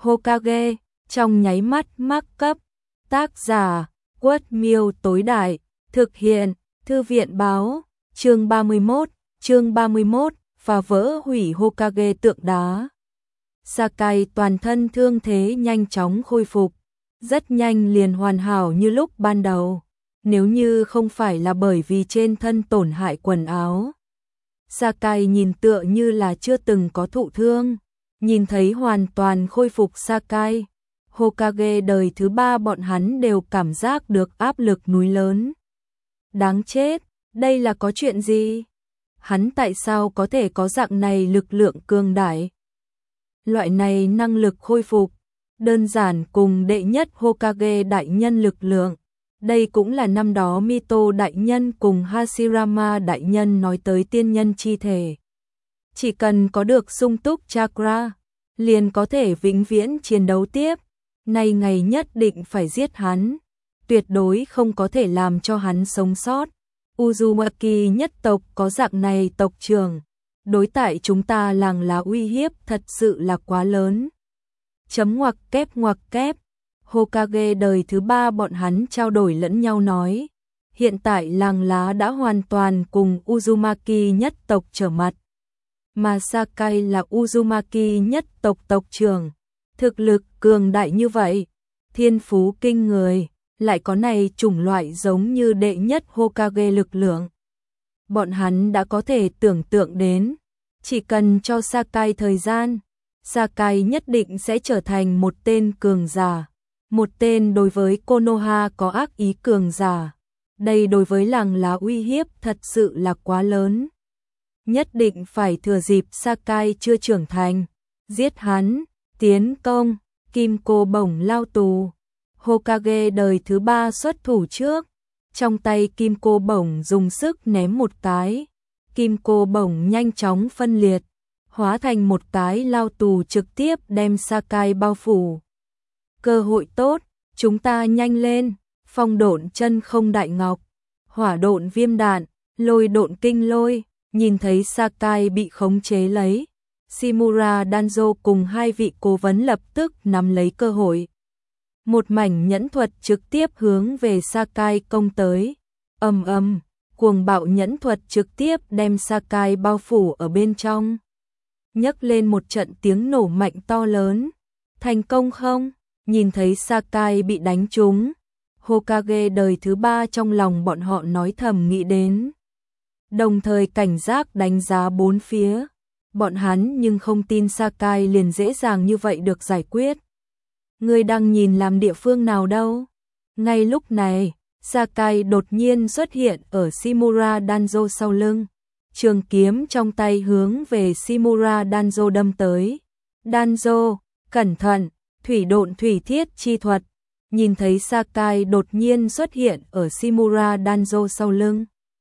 Hokage, trong nháy mắt mắc cấp. Tác giả, Quất Miêu tối đại, thực hiện, Thư viện báo, chương 31, phá vỡ hủy Hokage tượng đá. Sakai toàn thân thương thế nhanh chóng khôi phục, rất nhanh liền hoàn hảo như lúc ban đầu, nếu như không phải là bởi vì trên thân tổn hại quần áo. Sakai nhìn tựa như là chưa từng có thụ thương, nhìn thấy hoàn toàn khôi phục Sakai. Hokage đời thứ 3 bọn hắn đều cảm giác được áp lực núi lớn. Đáng chết, đây là có chuyện gì? Hắn tại sao có thể có dạng này lực lượng cường đại? Loại này năng lực khôi phục, đơn giản cùng đệ nhất Hokage đại nhân lực lượng. Đây cũng là năm đó Mito đại nhân cùng Hashirama đại nhân nói tới tiên nhân chi thể. Chỉ cần có được sung túc chakra, liền có thể vĩnh viễn chiến đấu tiếp. Nay ngày nhất định phải giết hắn, tuyệt đối không có thể làm cho hắn sống sót. Uzumaki nhất tộc có dạng này tộc trưởng, đối tại chúng ta làng lá uy hiếp thật sự là quá lớn. Ngoặc kép. Hokage đời thứ 3 bọn hắn trao đổi lẫn nhau nói, hiện tại làng lá đã hoàn toàn cùng Uzumaki nhất tộc trở mặt. Mà Sakai là Uzumaki nhất tộc tộc trưởng, thực lực cường đại như vậy, thiên phú kinh người, lại có này chủng loại giống như đệ nhất Hokage lực lượng. Bọn hắn đã có thể tưởng tượng đến, chỉ cần cho Sakai thời gian, Sakai nhất định sẽ trở thành một tên cường giả, một tên đối với Konoha có ác ý cường giả. Đây đối với làng lá uy hiếp thật sự là quá lớn. Nhất định phải thừa dịp Sakai chưa trưởng thành, giết hắn, tiến công, kim cô bổng lao tù. Hokage đời thứ 3 xuất thủ trước, trong tay kim cô bổng dùng sức ném một cái, kim cô bổng nhanh chóng phân liệt, hóa thành một cái lao tù trực tiếp đem Sakai bao phủ. Cơ hội tốt, chúng ta nhanh lên, phong độn chân không đại ngọc, hỏa độn viêm đạn, lôi độn kinh lôi, nhìn thấy Sakai bị khống chế lấy. Shimura Danzo cùng hai vị cố vấn lập tức nắm lấy cơ hội. Một mảnh nhẫn thuật trực tiếp hướng về Sakai công tới. Cuồng bạo nhẫn thuật trực tiếp đem Sakai bao phủ ở bên trong. Nhấc lên một trận tiếng nổ mạnh to lớn. Thành công không? Nhìn thấy Sakai bị đánh trúng, Hokage đời thứ 3 trong lòng bọn họ nói thầm nghĩ đến. Đồng thời cảnh giác đánh giá bốn phía. Bọn hắn nhưng không tin Sakai liền dễ dàng như vậy được giải quyết. Người đang nhìn làm địa phương nào đâu? Ngay lúc này, Sakai đột nhiên xuất hiện ở Shimura Danzo sau lưng. Trường kiếm trong tay hướng về Shimura Danzo đâm tới. Danzo, cẩn thận, thủy độn thủy thiết chi thuật. Nhìn thấy Sakai đột nhiên xuất hiện ở Shimura Danzo sau lưng.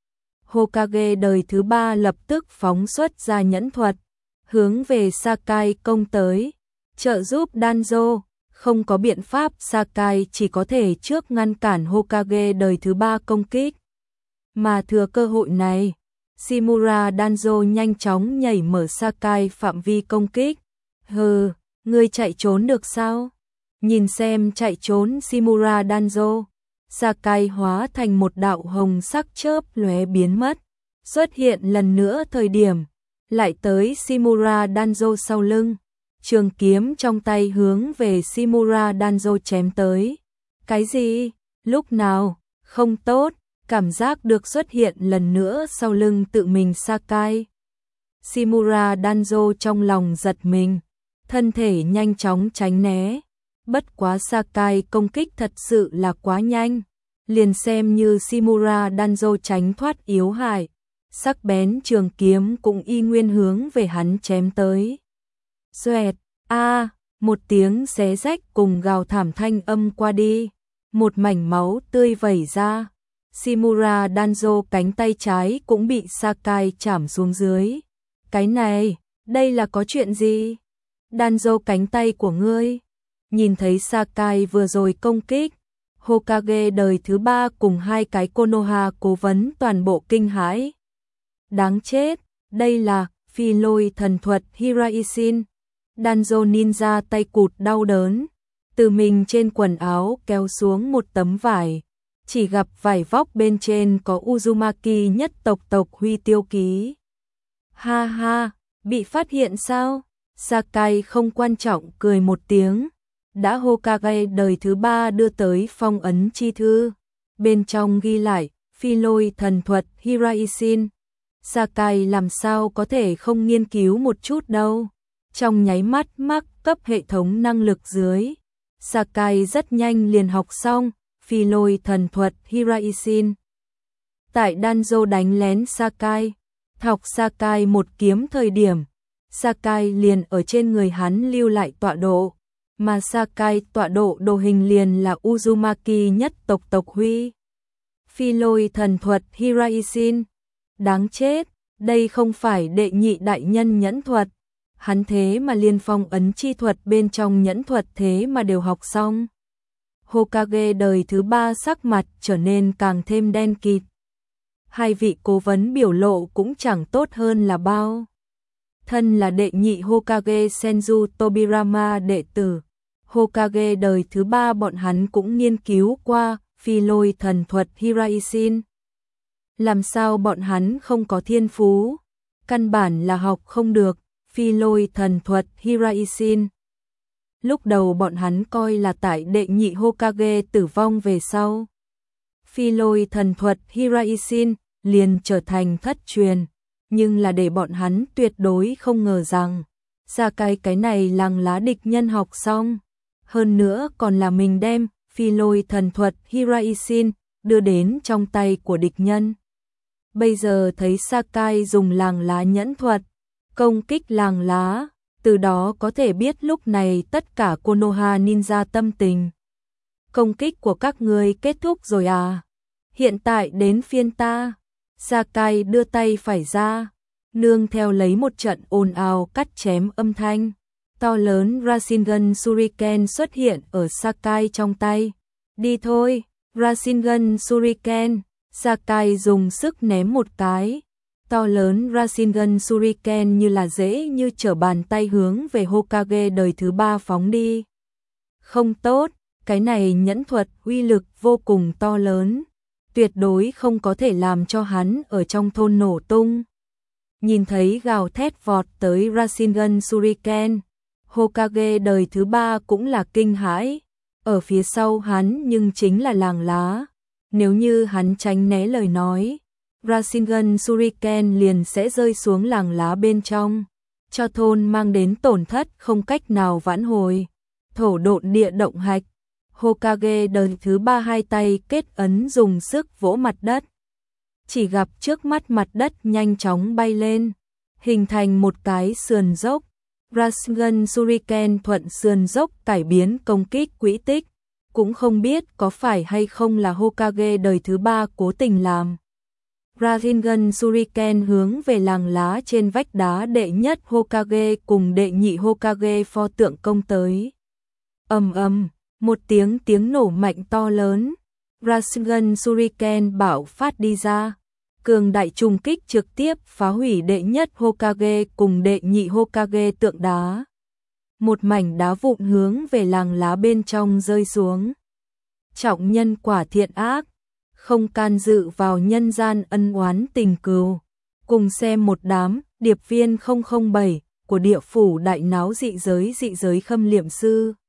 Hokage đời thứ 3 lập tức phóng xuất ra nhẫn thuật, hướng về Sakai công tới, trợ giúp Danzo. Không có biện pháp, Sakai chỉ có thể trước ngăn cản Hokage đời thứ 3 công kích. Mà thừa cơ hội này, Shimura Danzo nhanh chóng nhảy mở Sakai phạm vi công kích. Hừ, ngươi chạy trốn được sao? Nhìn xem chạy trốn Shimura Danzo, Sakai hóa thành một đạo hồng sắc chớp lóe biến mất, xuất hiện lần nữa thời điểm, lại tới Shimura Danzo sau lưng, trường kiếm trong tay hướng về Shimura Danzo chém tới. Cái gì? Lúc nào? Không tốt, cảm giác được xuất hiện lần nữa sau lưng tự mình Sakai. Shimura Danzo trong lòng giật mình, thân thể nhanh chóng tránh né. Bất quá Sakai công kích thật sự là quá nhanh, liền xem như Shimura Danzo tránh thoát yếu hại, sắc bén trường kiếm cũng y nguyên hướng về hắn chém tới. Xoẹt, một tiếng xé rách cùng gào thảm thanh âm qua đi, một mảnh máu tươi vẩy ra. Shimura Danzo cánh tay trái cũng bị Sakai chảm xuống dưới. Cái này, đây là có chuyện gì? Danzo cánh tay của ngươi. Nhìn thấy Sakai vừa rồi công kích, Hokage đời thứ 3 cùng hai cái Konoha cố vấn toàn bộ kinh hãi. Đáng chết, đây là phi lôi thần thuật Hiraisin. Danzo Ninja tay cụt đau đớn, từ mình trên quần áo kéo xuống một tấm vải, chỉ gặp vải vóc bên trên có Uzumaki nhất tộc Huy tiêu ký. Ha ha, bị phát hiện sao? Sakai không quan trọng cười một tiếng, đã Hokage đời thứ 3 đưa tới phong ấn chi thư, bên trong ghi lại, phi lôi thần thuật Hiraisin. Sakai làm sao có thể không nghiên cứu một chút đâu. Trong nháy mắt mắc cấp hệ thống năng lực dưới, Sakai rất nhanh liền học xong phi lôi thần thuật Hiraisin. Tại Danzo đánh lén Sakai, học Sakai một kiếm thời điểm, Sakai liền ở trên người hắn lưu lại tọa độ, mà Sakai tọa độ đồ hình liền là Uzumaki nhất tộc Huy. Phi lôi thần thuật Hiraisin. Đáng chết, đây không phải đệ nhị đại nhân nhẫn thuật. Hắn thế mà liên phong ấn chi thuật bên trong nhẫn thuật thế mà đều học xong. Hokage đời thứ 3 sắc mặt trở nên càng thêm đen kịt. Hai vị cố vấn biểu lộ cũng chẳng tốt hơn là bao. Thân là đệ nhị Hokage Senju Tobirama đệ tử, Hokage đời thứ 3 bọn hắn cũng nghiên cứu qua phi lôi thần thuật Hiraisin. Làm sao bọn hắn không có thiên phú? Căn bản là học không được phi lôi thần thuật Hiraisin. Lúc đầu bọn hắn coi là tại đệ nhị Hokage tử vong về sau, phi lôi thần thuật Hiraisin liền trở thành thất truyền, nhưng là để bọn hắn tuyệt đối không ngờ rằng Sakai cái này lằng lá địch nhân học xong, hơn nữa còn là mình đem phi lôi thần thuật Hiraisin đưa đến trong tay của địch nhân. Bây giờ thấy Sakai dùng làng lá nhẫn thuật công kích làng lá, từ đó có thể biết lúc này tất cả Konoha ninja tâm tình. Công kích của các ngươi kết thúc rồi à? Hiện tại đến phiên ta. Sakai đưa tay phải ra, nương theo lấy một trận ồn ào cắt chém âm thanh. To lớn Rasengan Shuriken xuất hiện ở Sakai trong tay. Đi thôi, Rasengan Shuriken. Sakai dùng sức ném một cái. To lớn Rasengan Shuriken như là dễ như trở bàn tay hướng về Hokage đời thứ 3 phóng đi. Không tốt, cái này nhẫn thuật uy lực vô cùng to lớn, tuyệt đối không có thể làm cho hắn ở trong thôn nổ tung. Nhìn thấy gào thét vọt tới Rasengan Shuriken, Hokage đời thứ 3 cũng là kinh hãi, ở phía sau hắn nhưng chính là làng lá. Nếu như hắn tránh né lời nói, Rasengan Shuriken liền sẽ rơi xuống làng lá bên trong, cho thôn mang đến tổn thất không cách nào vãn hồi. Thổ độn địa động hạch, Hokage đời thứ 3 hai tay kết ấn dùng sức vỗ mặt đất. Chỉ gặp trước mắt mặt đất nhanh chóng bay lên, hình thành một cái sườn dốc. Rasengan Shuriken thuận sườn dốc cải biến công kích quỹ tích, cũng không biết có phải hay không là Hokage đời thứ 3 cố tình làm. Rasengan Shuriken hướng về làng lá trên vách đá đệ nhất Hokage cùng đệ nhị Hokage pho tượng công tới. Ầm ầm, một tiếng nổ mạnh to lớn. Rasengan Shuriken bạo phát đi ra, cường đại trùng kích trực tiếp phá hủy đệ nhất Hokage cùng đệ nhị Hokage tượng đá. Một mảnh đá vụn hướng về làng lá bên trong rơi xuống. Trọng nhân quả thiện ác, không can dự vào nhân gian ân oán tình cừu. Cùng xem một đám điệp viên 007 của địa phủ đại náo dị giới khâm liệm sư.